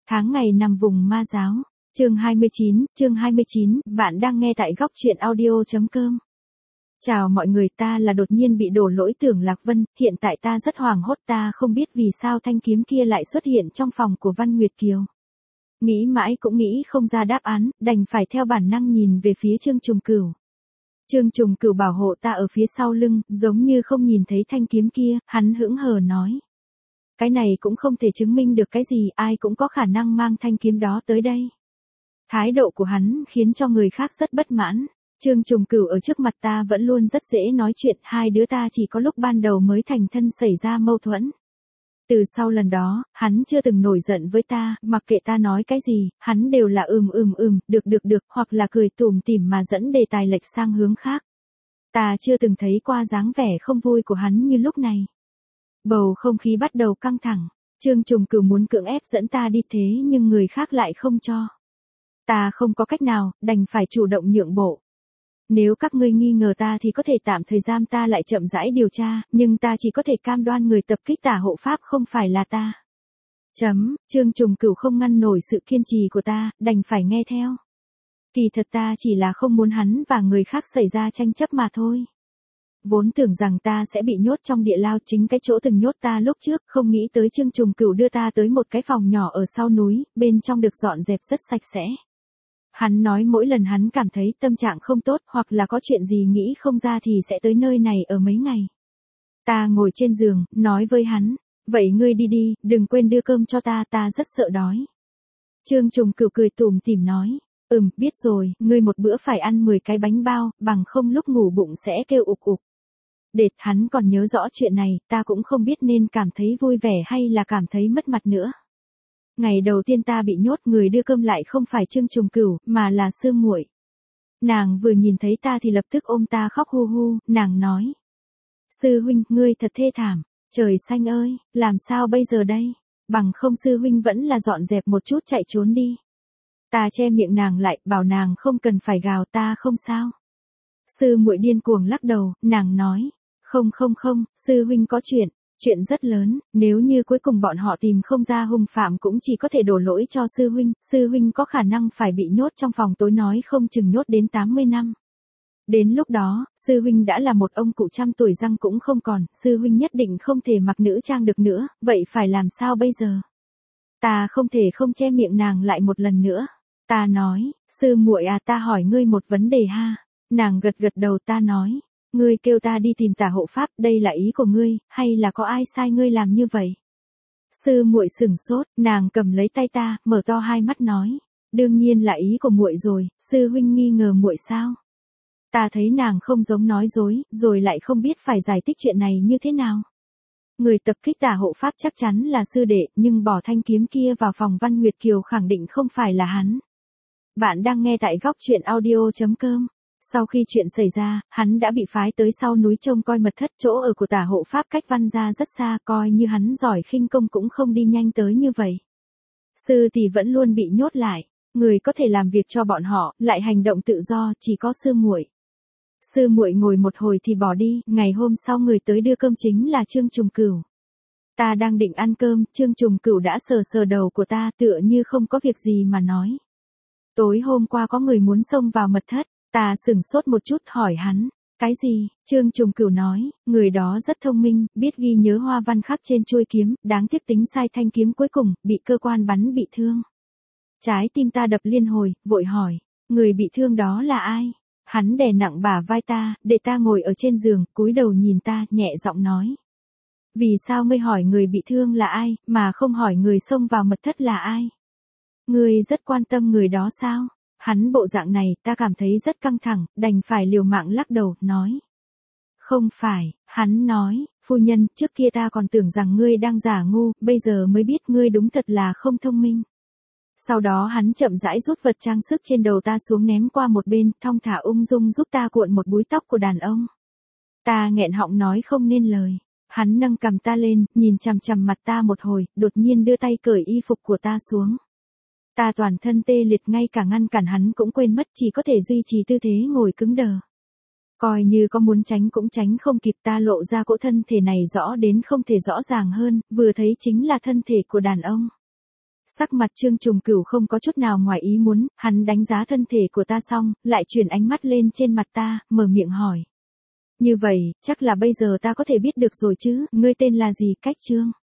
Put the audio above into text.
Tháng ngày nằm vùng ma giáo. Chương 29, bạn đang nghe tại góc truyện audio.com. Chào mọi người, ta là đột nhiên bị đổ lỗi Tưởng Lạc Vân, hiện tại ta rất hoảng hốt, ta không biết vì sao thanh kiếm kia lại xuất hiện trong phòng của Văn Nguyệt Kiều. Nghĩ mãi cũng nghĩ không ra đáp án, đành phải theo bản năng nhìn về phía Trương Trùng Cửu. Trương Trùng Cửu bảo hộ ta ở phía sau lưng, giống như không nhìn thấy thanh kiếm kia, hắn hững hờ nói. Cái này cũng không thể chứng minh được cái gì, ai cũng có khả năng mang thanh kiếm đó tới đây. Thái độ của hắn khiến cho người khác rất bất mãn. Trương Trùng Cửu ở trước mặt ta vẫn luôn rất dễ nói chuyện, hai đứa ta chỉ có lúc ban đầu mới thành thân xảy ra mâu thuẫn. Từ sau lần đó, hắn chưa từng nổi giận với ta, mặc kệ ta nói cái gì, hắn đều là được, hoặc là cười tủm tỉm mà dẫn đề tài lệch sang hướng khác. Ta chưa từng thấy qua dáng vẻ không vui của hắn như lúc này. Bầu không khí bắt đầu căng thẳng, Trương Trùng Cửu muốn cưỡng ép dẫn ta đi thế nhưng người khác lại không cho. Ta không có cách nào, đành phải chủ động nhượng bộ. Nếu các ngươi nghi ngờ ta thì có thể tạm thời giam ta lại chậm rãi điều tra, nhưng ta chỉ có thể cam đoan người tập kích tả hộ pháp không phải là ta. Trương Trùng Cửu không ngăn nổi sự kiên trì của ta, đành phải nghe theo. Kỳ thật ta chỉ là không muốn hắn và người khác xảy ra tranh chấp mà thôi. Vốn tưởng rằng ta sẽ bị nhốt trong địa lao chính cái chỗ từng nhốt ta lúc trước, không nghĩ tới Trương Trùng Cửu đưa ta tới một cái phòng nhỏ ở sau núi, bên trong được dọn dẹp rất sạch sẽ. Hắn nói mỗi lần hắn cảm thấy tâm trạng không tốt hoặc là có chuyện gì nghĩ không ra thì sẽ tới nơi này ở mấy ngày. Ta ngồi trên giường, nói với hắn, vậy ngươi đi đi, đừng quên đưa cơm cho ta, ta rất sợ đói. Trương Trùng Cửu cười tủm tỉm nói, biết rồi, ngươi một bữa phải ăn 10 cái bánh bao, bằng không lúc ngủ bụng sẽ kêu ục ục. Đệt, hắn còn nhớ rõ chuyện này, ta cũng không biết nên cảm thấy vui vẻ hay là cảm thấy mất mặt nữa. Ngày đầu tiên ta bị nhốt, người đưa cơm lại không phải Trương Trùng Cửu, mà là sư muội. Nàng vừa nhìn thấy ta thì lập tức ôm ta khóc hu hu, nàng nói. Sư huynh, ngươi thật thê thảm, trời xanh ơi, làm sao bây giờ đây? Bằng không sư huynh vẫn là dọn dẹp một chút chạy trốn đi. Ta che miệng nàng lại, bảo nàng không cần phải gào, ta không sao. Sư muội điên cuồng lắc đầu, nàng nói. Không, sư huynh có chuyện rất lớn, nếu như cuối cùng bọn họ tìm không ra hung phạm cũng chỉ có thể đổ lỗi cho sư huynh có khả năng phải bị nhốt trong phòng tối, nói không chừng nhốt đến 80 năm. Đến lúc đó, sư huynh đã là một ông cụ trăm tuổi, răng cũng không còn, sư huynh nhất định không thể mặc nữ trang được nữa, vậy phải làm sao bây giờ? Ta không thể không che miệng nàng lại một lần nữa. Ta nói, sư muội à, ta hỏi ngươi một vấn đề ha. Nàng gật đầu, ta nói. Ngươi kêu ta đi tìm tả hộ pháp, đây là ý của ngươi, hay là có ai sai ngươi làm như vậy? Sư muội sửng sốt, nàng cầm lấy tay ta, mở to hai mắt nói, đương nhiên là ý của muội rồi, sư huynh nghi ngờ muội sao? Ta thấy nàng không giống nói dối, rồi lại không biết phải giải thích chuyện này như thế nào. Người tập kích tả hộ pháp chắc chắn là sư đệ, nhưng bỏ thanh kiếm kia vào phòng Văn Nguyệt Kiều khẳng định không phải là hắn. Bạn đang nghe tại góc truyện audio.com. Sau khi chuyện xảy ra, hắn đã bị phái tới sau núi trông coi mật thất, chỗ ở của tả hộ pháp cách Văn gia rất xa, coi như hắn giỏi khinh công cũng không đi nhanh tới như vậy. Sư thì vẫn luôn bị nhốt lại, người có thể làm việc cho bọn họ, lại hành động tự do, chỉ có sư muội. Sư muội ngồi một hồi thì bỏ đi, ngày hôm sau người tới đưa cơm chính là Trương Trùng Cửu. Ta đang định ăn cơm, Trương Trùng Cửu đã sờ đầu của ta, tựa như không có việc gì mà nói. Tối hôm qua có người muốn xông vào mật thất. Ta sửng sốt một chút hỏi hắn, cái gì? Trương Trùng Cửu nói, người đó rất thông minh, biết ghi nhớ hoa văn khắc trên chuôi kiếm, đáng tiếc tính sai thanh kiếm cuối cùng, bị cơ quan bắn bị thương. Trái tim ta đập liên hồi, vội hỏi, người bị thương đó là ai? Hắn đè nặng bả vai ta, để ta ngồi ở trên giường, cúi đầu nhìn ta, nhẹ giọng nói. Vì sao ngươi hỏi người bị thương là ai, mà không hỏi người xông vào mật thất là ai? Ngươi rất quan tâm người đó sao? Hắn bộ dạng này, ta cảm thấy rất căng thẳng, đành phải liều mạng lắc đầu, nói. Không phải, hắn nói, phu nhân, trước kia ta còn tưởng rằng ngươi đang giả ngu, bây giờ mới biết ngươi đúng thật là không thông minh. Sau đó hắn chậm rãi rút vật trang sức trên đầu ta xuống ném qua một bên, thong thả ung dung giúp ta cuộn một búi tóc của đàn ông. Ta nghẹn họng nói không nên lời. Hắn nâng cằm ta lên, nhìn chằm chằm mặt ta một hồi, đột nhiên đưa tay cởi y phục của ta xuống. Ta toàn thân tê liệt, ngay cả ngăn cản hắn cũng quên mất, chỉ có thể duy trì tư thế ngồi cứng đờ. Coi như có muốn tránh cũng tránh không kịp, ta lộ ra cỗ thân thể này rõ đến không thể rõ ràng hơn, vừa thấy chính là thân thể của đàn ông. Sắc mặt Trương Trùng Cửu không có chút nào ngoài ý muốn, hắn đánh giá thân thể của ta xong, lại chuyển ánh mắt lên trên mặt ta, mở miệng hỏi. Như vậy, chắc là bây giờ ta có thể biết được rồi chứ, ngươi tên là gì, Cách Trương?